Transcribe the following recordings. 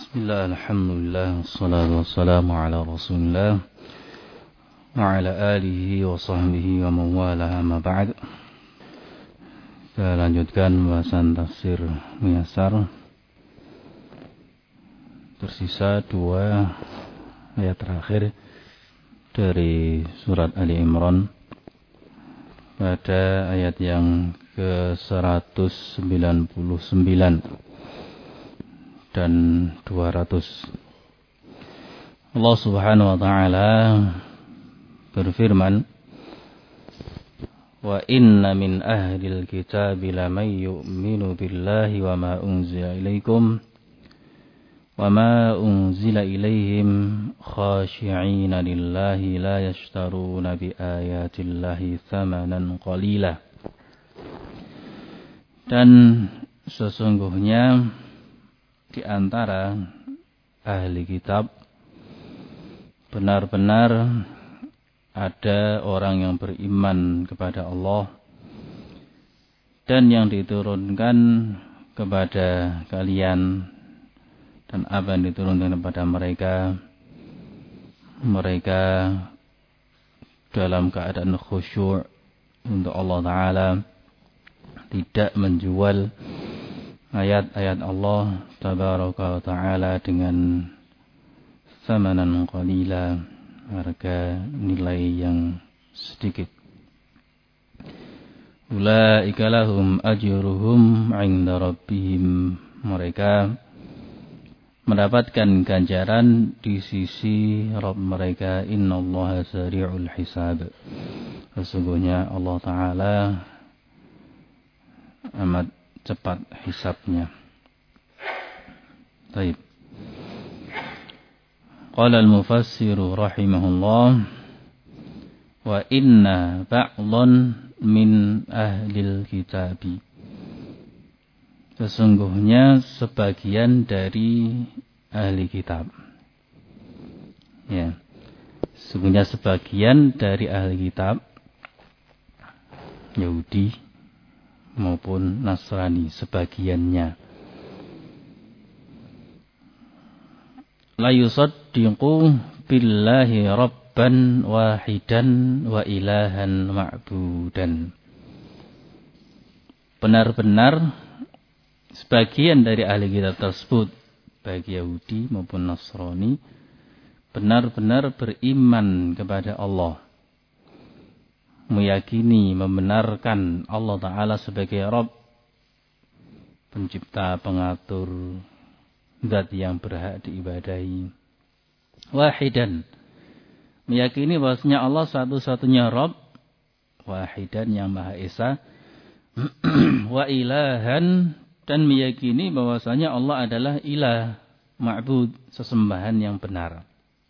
Bismillah, alhamdulillah, wassalatu wassalamu ala rasulillah wa ala alihi wa sahbihi wa mawala amma ba'd. Kita lanjutkan pembahasan tafsir Muyassar. Tersisa 2 ayat terakhir dari surat Ali Imran pada ayat yang ke-199 dan 200. Allah Subhanahu wa taala berfirman, "Wa inna min ahlil kitabi laman yu'minu billahi wa ma unzila ilaikum wa ma unzila ilaihim khashi'ina lillahi la yashtaruna bi ayatillahi thamanan qalila." Dan sesungguhnya di antara ahli kitab benar-benar ada orang yang beriman kepada Allah dan yang diturunkan kepada kalian dan apa yang diturunkan kepada mereka dalam keadaan khusyuk untuk Allah Ta'ala, tidak menjual ayat-ayat Allah Tabaraka wa Ta'ala dengan thamanan qalila, harga nilai yang sedikit. Ulaika lahum ajruhum 'inda rabbihim. Mereka mendapatkan ganjaran di sisi Rabb mereka. Innallaha sari'ul hisab. Sesungguhnya Allah Ta'ala amat cepat hisabnya. Baik. Qala al-mufassiru rahimahullah, wa inna ba'dhan min ahlil kitabi. Sesungguhnya sebagian dari ahli kitab. Ya. Sesungguhnya sebagian dari ahli kitab Yahudi maupun Nasrani, sebagiannya la yusaddiqu billahi rabban wahidan wa ilahan ma'budan. Benar-benar sebagian dari ahli kitab tersebut, baik Yahudi maupun Nasrani, benar-benar beriman kepada Allah, meyakini, membenarkan Allah Ta'ala sebagai Rabb, pencipta, pengatur, zat yang berhak diibadahi. Wahidan, meyakini bahwasanya Allah satu-satunya Rabb, wahidan yang Maha Esa. Wa ilahan, dan meyakini bahwasanya Allah adalah ilah, ma'bud, sesembahan yang benar.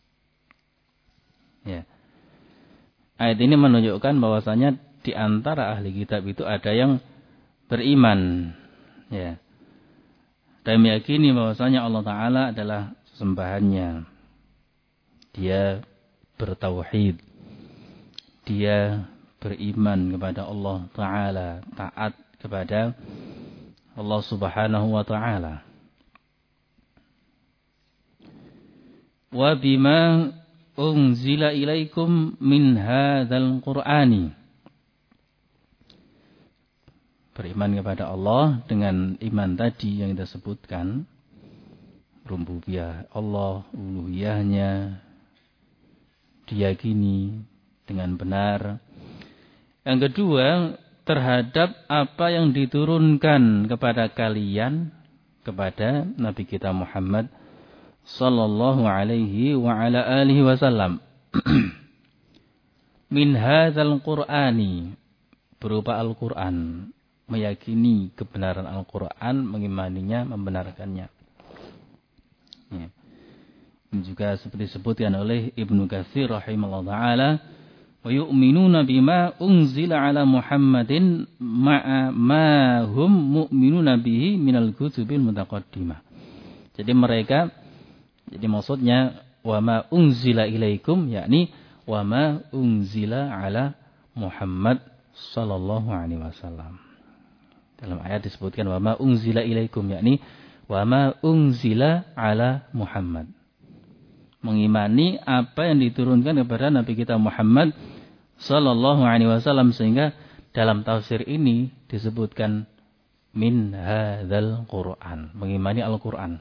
Ya. Ayat ini menunjukkan bahwasanya di antara ahli kitab itu ada yang beriman, ya, dan meyakini bahwasanya Allah Ta'ala adalah sesembahannya. Dia bertauhid, dia beriman kepada Allah Ta'ala, taat kepada Allah Subhanahu wa Ta'ala. Wa bima unzila ilaikum min hadzal qur'ani. Beriman kepada Allah dengan iman tadi yang kita sebutkan, rububiyah Allah, uluhiyahnya diyakini dengan benar. Yang kedua, terhadap apa yang diturunkan kepada kalian, kepada Nabi kita Muhammad sallallahu alaihi wa ala alihi wasallam. Min hadzal qur'ani, berupa Al-Qur'an, meyakini kebenaran Al-Qur'an, mengimaninya, membenarkannya. Ya. Ini juga seperti disebutkan oleh Ibnu Katsir rahimahullah taala, wa yu'minuna bima unzila ala Muhammadin ma'a ma hum mu'minuna bihi minal kutubil mutaqaddimah. Jadi maksudnya wa ma unzila ilaikum, yakni wa ma unzila ala Muhammad sallallahu alaihi wasallam. Dalam ayat disebutkan wa ma unzila ilaikum, yakni wa ma unzila ala Muhammad. Mengimani apa yang diturunkan kepada Nabi kita Muhammad sallallahu alaihi wasallam, sehingga dalam tafsir ini disebutkan min hadzal Qur'an, mengimani Al-Qur'an.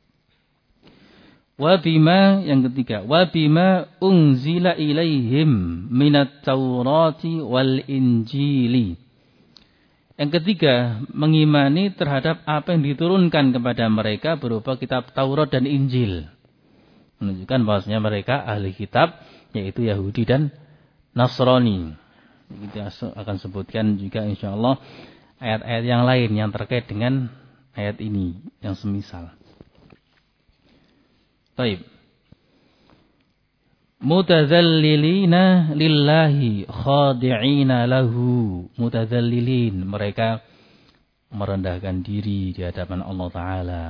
Wa bima, yang ketiga, wa bima unzila ilaihim minat Taurati wal Injili. Yang ketiga, mengimani terhadap apa yang diturunkan kepada mereka berupa kitab Taurat dan Injil. Menunjukkan bahwasanya mereka ahli kitab, yaitu Yahudi dan Nasrani. Kita akan sebutkan juga insyaallah ayat-ayat yang lain yang terkait dengan ayat ini yang semisal. Baik. Mutadzallilina lillahi khadi'ina lahu. Mutadzallilin, mereka merendahkan diri di hadapan Allah Ta'ala.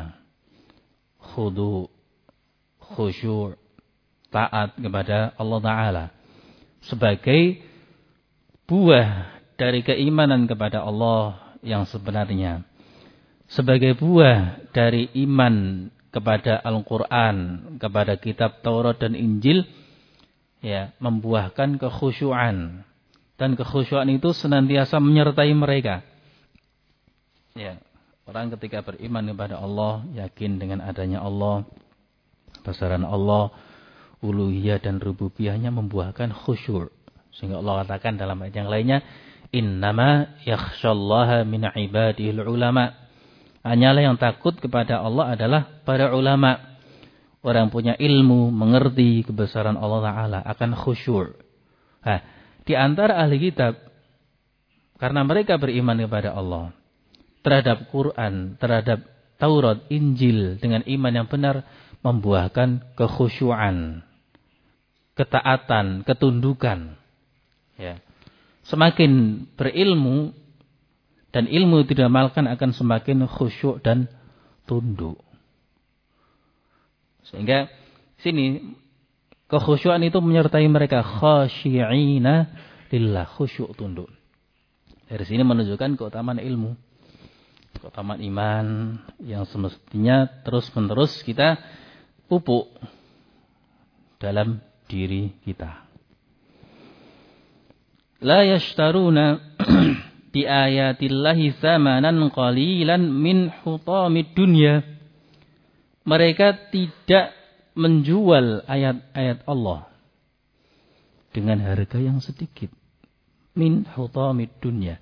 Khusyur, taat kepada Allah Ta'ala. Sebagai buah dari keimanan kepada Allah yang sebenarnya. Sebagai buah dari iman kepada Al-Quran, kepada kitab Taurat dan Injil, ya, membuahkan kekhusyuan. Dan kekhusyuan itu senantiasa menyertai mereka. Ya, orang ketika beriman kepada Allah, yakin dengan adanya Allah, besaran Allah, uluhiyah dan rububiyahnya membuahkan khusyur. Sehingga Allah katakan dalam ayat yang lainnya, innama yakhshallaha min ibadihil ulama. Hanyalah yang takut kepada Allah adalah para ulama. Orang punya ilmu, mengerti kebesaran Allah Ta'ala, akan khusyur. Nah, di antara ahli kitab, karena mereka beriman kepada Allah, terhadap Quran, terhadap Taurat, Injil, dengan iman yang benar, membuahkan kekhusyuan, ketaatan, ketundukan. Ya. Semakin berilmu dan ilmu didamalkan akan semakin khusyuk dan tunduk. Sehingga sini kekhusyuan itu menyertai mereka, khasyi'ina lillah, khusyuk tunduk. Dari sini menunjukkan keutamaan ilmu, keutamaan iman yang semestinya terus-menerus kita pupuk dalam diri kita. La yashtaruna bi ayatillahi tsamanan qalilan min hutamid dunya. Mereka tidak menjual ayat-ayat Allah dengan harga yang sedikit. Min hutamid dunya.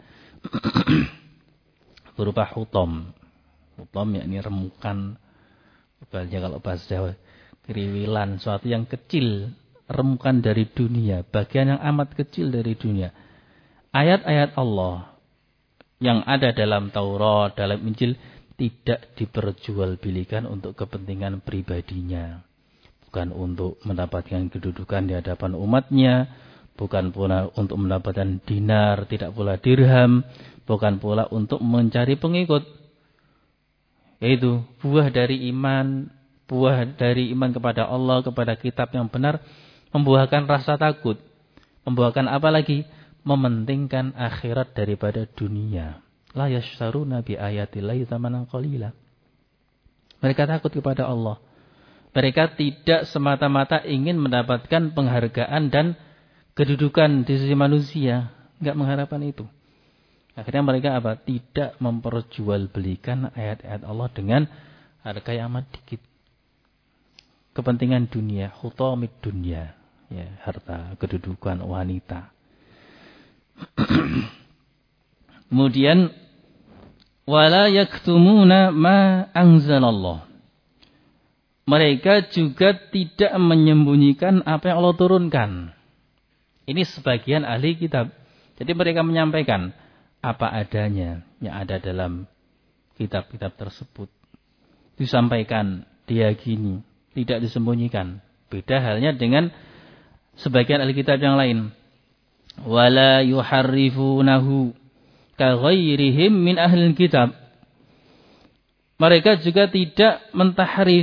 Berupa hutam. Hutam yakni remukan. Kalau bahasa Jawa, keriwilan, suatu yang kecil, remukan dari dunia, bagian yang amat kecil dari dunia. Ayat-ayat Allah yang ada dalam Taurat, dalam Injil, tidak diperjualbelikan untuk kepentingan pribadinya. Bukan untuk mendapatkan kedudukan di hadapan umatnya, bukan pula untuk mendapatkan dinar, tidak pula dirham, bukan pula untuk mencari pengikut. Yaitu buah dari iman kepada Allah, kepada kitab yang benar, membuahkan rasa takut. Membuahkan apa lagi? Mementingkan akhirat daripada dunia. La yashtaruna bi ayatillahi tsamanan qalila. Mereka takut kepada Allah. Mereka tidak semata-mata ingin mendapatkan penghargaan dan kedudukan di sisi manusia. Enggak mengharapkan itu. Akhirnya mereka apa? Tidak memperjualbelikan ayat-ayat Allah dengan harga yang amat dikit. Kepentingan dunia, hutamid dunia, ya, harta, kedudukan, wanita. Kemudian wala yaktumuna ma anzalallah. Mereka juga tidak menyembunyikan apa yang Allah turunkan. Ini sebagian ahli kitab. Jadi mereka menyampaikan apa adanya yang ada dalam kitab-kitab tersebut. Disampaikan, diyakini, tidak disembunyikan. Beda halnya dengan sebagian ahli kitab yang lain. Wala yuharrifunahu kaghairihim min ahlil kitab. Mereka juga tidak mentahrif,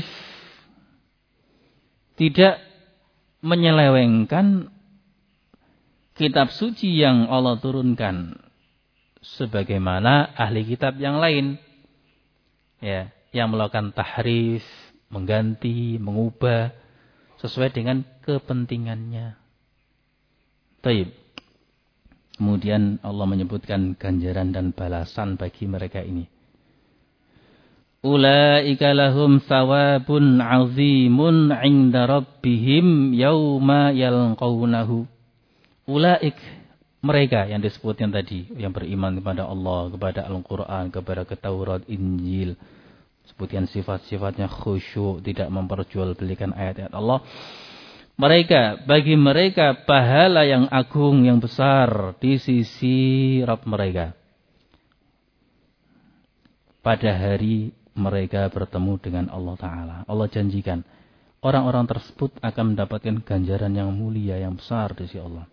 tidak menyelewengkan kitab suci yang Allah turunkan sebagaimana ahli kitab yang lain. Ya, yang melakukan tahrif, mengganti, mengubah sesuai dengan kepentingannya. Baik. Kemudian Allah menyebutkan ganjaran dan balasan bagi mereka ini. Ulaika lahum thawabun 'azimun 'inda rabbihim yauma yalqaunahu. Ulaik, mereka yang disebutkan tadi, yang beriman kepada Allah, kepada Al-Quran, kepada Taurat, Injil. Sebutkan sifat-sifatnya khusyuk, tidak memperjualbelikan ayat-ayat Allah. Mereka, bagi mereka pahala yang agung, yang besar di sisi Rabb mereka. Pada hari mereka bertemu dengan Allah Ta'ala. Allah janjikan, orang-orang tersebut akan mendapatkan ganjaran yang mulia, yang besar di sisi Allah.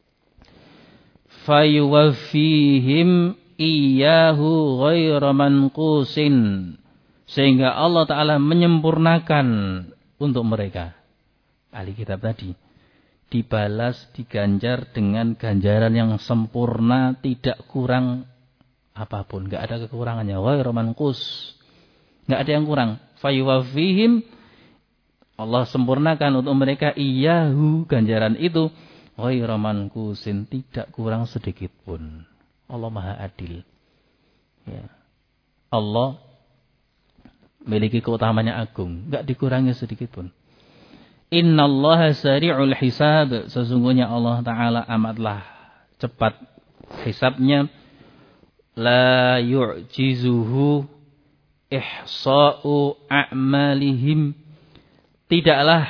Fayuwaffihim iyyahu ghaira manqusin. Sehingga Allah Ta'ala menyempurnakan untuk mereka. Ahli kitab tadi. Dibalas, diganjar dengan ganjaran yang sempurna, tidak kurang apapun. Tidak ada kekurangannya. Ghaira manqus. Tidak ada yang kurang. Fayuwaffihim. Allah sempurnakan untuk mereka iyyahu, ganjaran itu. Ghaira manqusin, tidak kurang sedikit pun. Allah Maha Adil. Ya. Allah memiliki keutamaannya agung, enggak dikurangi sedikit pun. Innallaha sari'ul hisab, sesungguhnya Allah Ta'ala amatlah cepat hisabnya. La yu'jizuhu ihsa'u a'malihim, tidaklah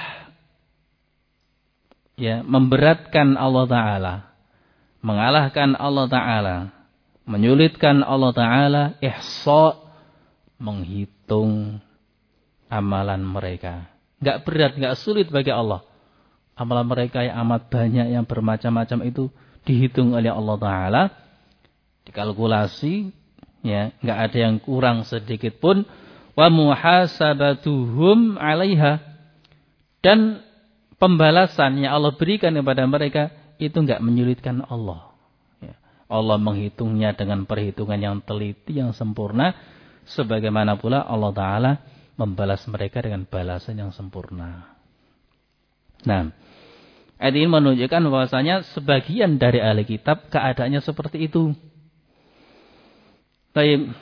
ya memberatkan Allah Ta'ala, mengalahkan Allah Ta'ala, menyulitkan Allah Ta'ala, ihsa', menghitung amalan mereka. Enggak berat, enggak sulit bagi Allah. Amalan mereka yang amat banyak, yang bermacam-macam itu dihitung oleh Allah Ta'ala, dikalkulasi, ya, enggak ada yang kurang sedikit pun. Wa muhasabatuhum 'alaiha, dan pembalasan yang Allah berikan kepada mereka itu enggak menyulitkan Allah. Ya. Allah menghitungnya dengan perhitungan yang teliti, yang sempurna. Sebagaimana pula Allah Ta'ala membalas mereka dengan balasan yang sempurna. Nah, ayat ini menunjukkan bahwasanya sebagian dari ahli kitab keadaannya seperti itu. Baik.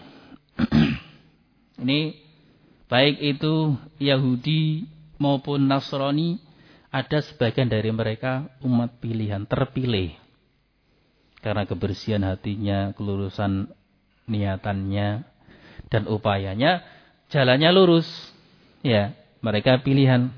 Ini baik itu Yahudi maupun Nasrani, ada sebagian dari mereka umat pilihan, terpilih. Karena kebersihan hatinya, kelurusan niatannya, dan upayanya, jalannya lurus. Ya, mereka pilihan.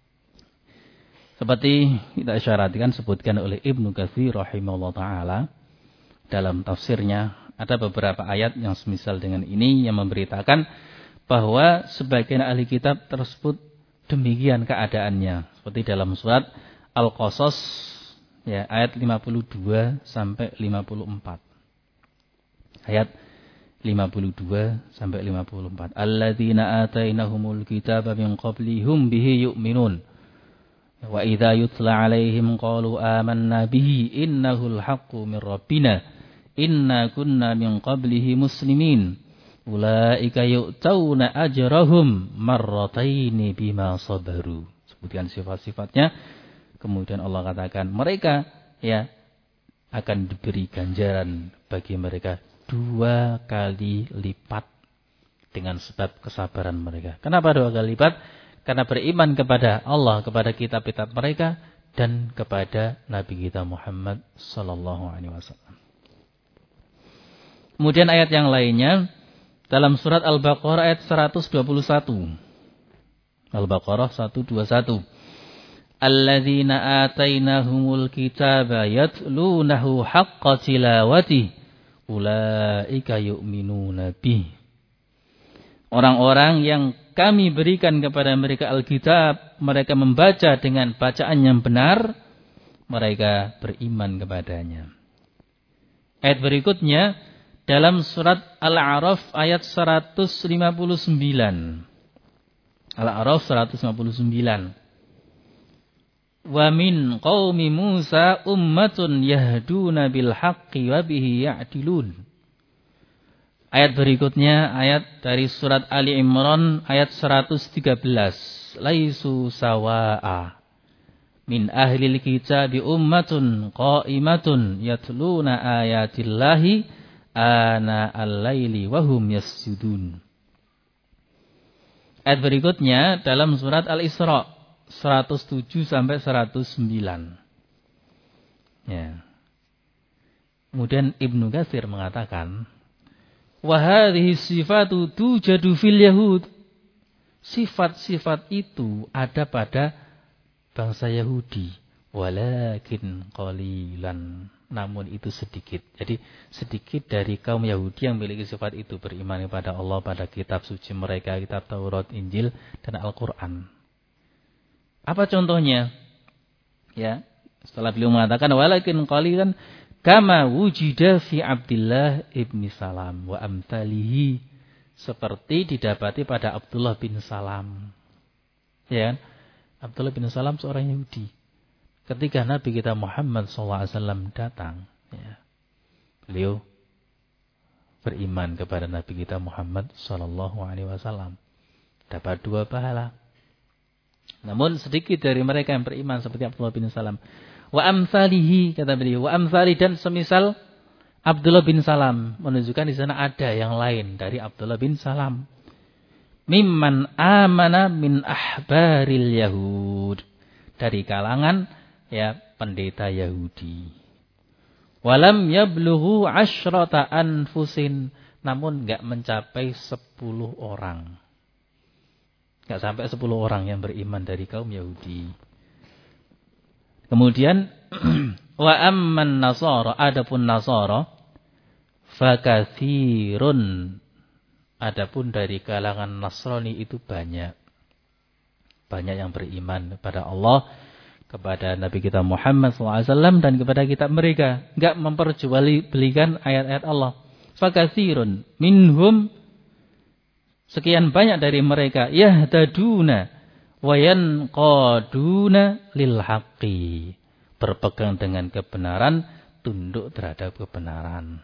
Seperti kita isyaratkan, sebutkan oleh Ibnu Katsir rahimahullah ta'ala dalam tafsirnya, ada beberapa ayat yang semisal dengan ini yang memberitakan bahwa sebagian ahli kitab tersebut demikian keadaannya. Seperti dalam surat Al-Qasas, ya, ayat 52 sampai 54. Ayat 52 sampai 54. Alladzina atainahumul kitaba min qablihum bihi yu'minun. Wa idza yutla 'alaihim qalu amanna bihi innahul haqqu min rabbina inna kunna min qablihi muslimin. Ulaika yu'tauna ajrahum marrataini bima sabaru. Sebutkan sifat-sifatnya. Kemudian Allah katakan mereka ya akan diberi ganjaran bagi mereka 2 kali lipat dengan sebab kesabaran mereka. Kenapa 2 kali lipat? Karena beriman kepada Allah, kepada kitab-kitab mereka, dan kepada Nabi kita Muhammad sallallahu alaihi wasallam. Kemudian ayat yang lainnya dalam surat Al-Baqarah ayat 121. Al-Baqarah 121. Alladzina atainahumul kitaba yatlunahu haqqa tilawatihi ulaika yu'minuna bih. Orang-orang yang kami berikan kepada mereka Alkitab, mereka membaca dengan bacaan yang benar, mereka beriman kepadanya. Ayat berikutnya dalam surat Al-A'raf ayat 159. Al-A'raf 159. Wa min qaumi Musa ummatun yahduna bil haqqi wa bihi ya'dilun. Ayat berikutnya ayat dari surat Ali Imran ayat 113. Laisu sawa'a min ahlil kitabi ummatun qa'imatun yatluna ayatillahi ana al-laili wa hum yasjudun. Ayat berikutnya dalam surat Al-Isra 107 sampai 109. Ya. Kemudian Ibnu Katsir mengatakan wa hadhihi sifatu tujadu fil yahud. Sifat-sifat itu ada pada bangsa Yahudi. Walakin qalilan. Namun itu sedikit. Jadi sedikit dari kaum Yahudi yang memiliki sifat itu. Beriman kepada Allah, pada kitab suci mereka. Kitab Taurat, Injil, dan Al-Quran. Apa contohnya? Ya, setelah beliau mengatakan walakin qalilan. Kama wujida fi Abdullah ibn Salam wa amthalihi. Seperti didapati pada Abdullah bin Salam. Ya, Abdullah bin Salam seorang Yahudi. Ketika Nabi kita Muhammad SAW datang, ya, beliau beriman kepada Nabi kita Muhammad SAW. Dapat 2 pahala. Namun sedikit dari mereka yang beriman seperti Abdullah bin Salam. Wa amsalihi, kata beliau, wa amsali, dan semisal Abdullah bin Salam, menunjukkan di sana ada yang lain dari Abdullah bin Salam. Mimman amana min ahbaril Yahud, dari kalangan ya pendeta Yahudi. Walam yablughu asyrata anfusin, namun enggak mencapai 10 orang. Enggak sampai 10 orang yang beriman dari kaum Yahudi. Kemudian wa amman nasara, adapun nasara fakatsirun, adapun dari kalangan Nasrani itu banyak yang beriman kepada Allah, kepada Nabi kita Muhammad SAW, dan kepada kitab mereka. Enggak memperjualbelikan ayat-ayat Allah. Fakatsirun minhum, sekian banyak dari mereka, yahtaduna wa yanqaduna lil haqqi, berpegang dengan kebenaran, tunduk terhadap kebenaran.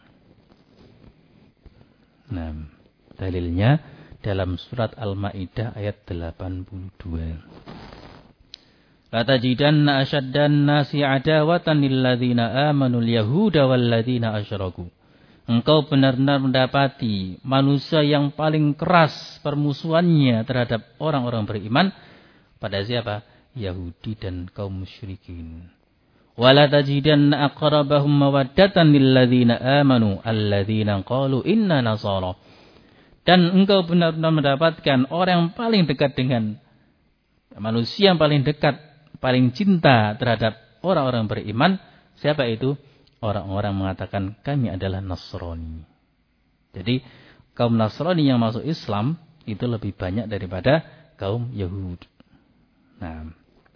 Nah, dalilnya dalam surat Al-Maidah ayat 82. La tajidanna asyaddan nasi adawatan lil ladzina amanu al-yahuda wal ladzina asyraku. Engkau benar-benar mendapati manusia yang paling keras permusuhannya terhadap orang-orang beriman pada siapa? Yahudi dan kaum musyrikin. Wala tajidanna aqrabahum mawaddatan lil ladzina amanu alladzina qalu inna nasara. Dan engkau benar-benar mendapatkan orang yang paling dekat dengan manusia, yang paling dekat, paling cinta terhadap orang-orang beriman. Siapa itu? Orang-orang mengatakan kami adalah Nasrani. Jadi kaum Nasrani yang masuk Islam itu lebih banyak daripada kaum Yahudi. Nah,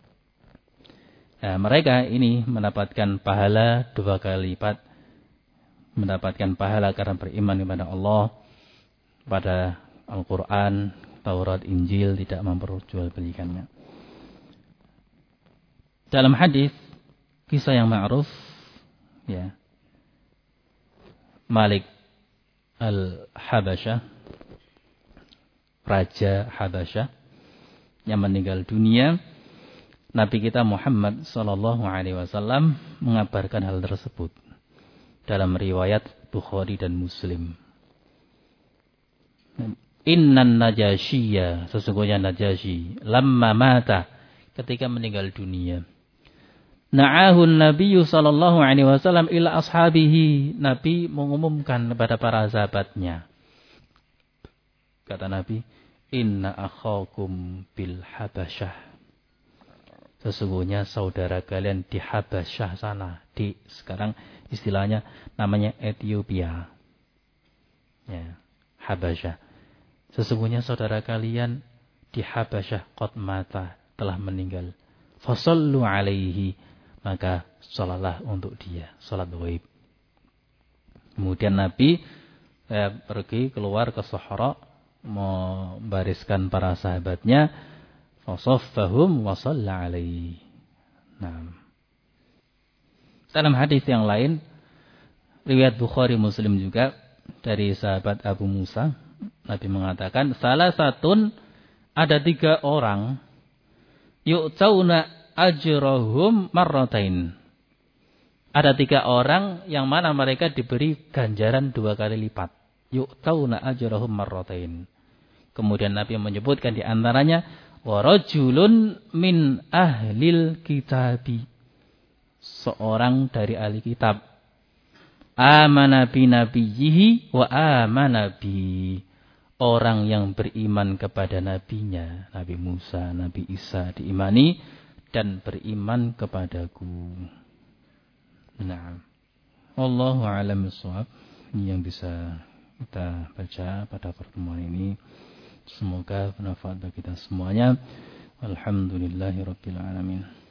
mereka ini mendapatkan pahala 2 kali lipat. Mendapatkan pahala karena beriman kepada Allah, pada Al-Quran, Taurat, Injil, tidak memperjualbelikannya. Dalam hadis, kisah yang ma'ruf, ya, Malik al-Habasyah, Raja Habasyah, yang meninggal dunia, Nabi kita Muhammad SAW mengabarkan hal tersebut dalam riwayat Bukhari dan Muslim. Innan Najashiyya, sesungguhnya Najasyi, lamma mata, ketika meninggal dunia, na'ahun Nabiyyu sallallahu alaihi wasallam ila ashabihi, Nabi mengumumkan kepada para sahabatnya. Kata Nabi, inna akhakum bil Habasyah, sesungguhnya saudara kalian di Habasyah sana, di sekarang istilahnya namanya Ethiopia. Ya, Habasyah. Sesungguhnya saudara kalian di Habasyah qad mata, telah meninggal. Fasallu alaihi, maka salatlah untuk dia, salat ghaib. Kemudian Nabi pergi keluar ke Sahara, membariskan para sahabatnya, fasaffahum wa shalla alaihi. Nah, dalam hadis yang lain riwayat Bukhari Muslim juga, dari sahabat Abu Musa, Nabi mengatakan, salah satun, ada 3 orang, yu'tauna ajrahum marratain. Ada 3 orang yang mana mereka diberi ganjaran 2 kali lipat. Yu'tauna ajrahum marratain. Kemudian Nabi menyebutkan di antaranya, wa rajulun min ahlil kitabi. Seorang dari ahli kitab. Amana bi nabiyhi wa amana bi. Orang yang beriman kepada nabinya, Nabi Musa, Nabi Isa diimani dan beriman kepadaku. Nah, wallahu a'lam bishawab. Ini yang bisa kita baca pada pertemuan ini. Semoga bermanfaat bagi kita semuanya. Alhamdulillahirabbil alamin.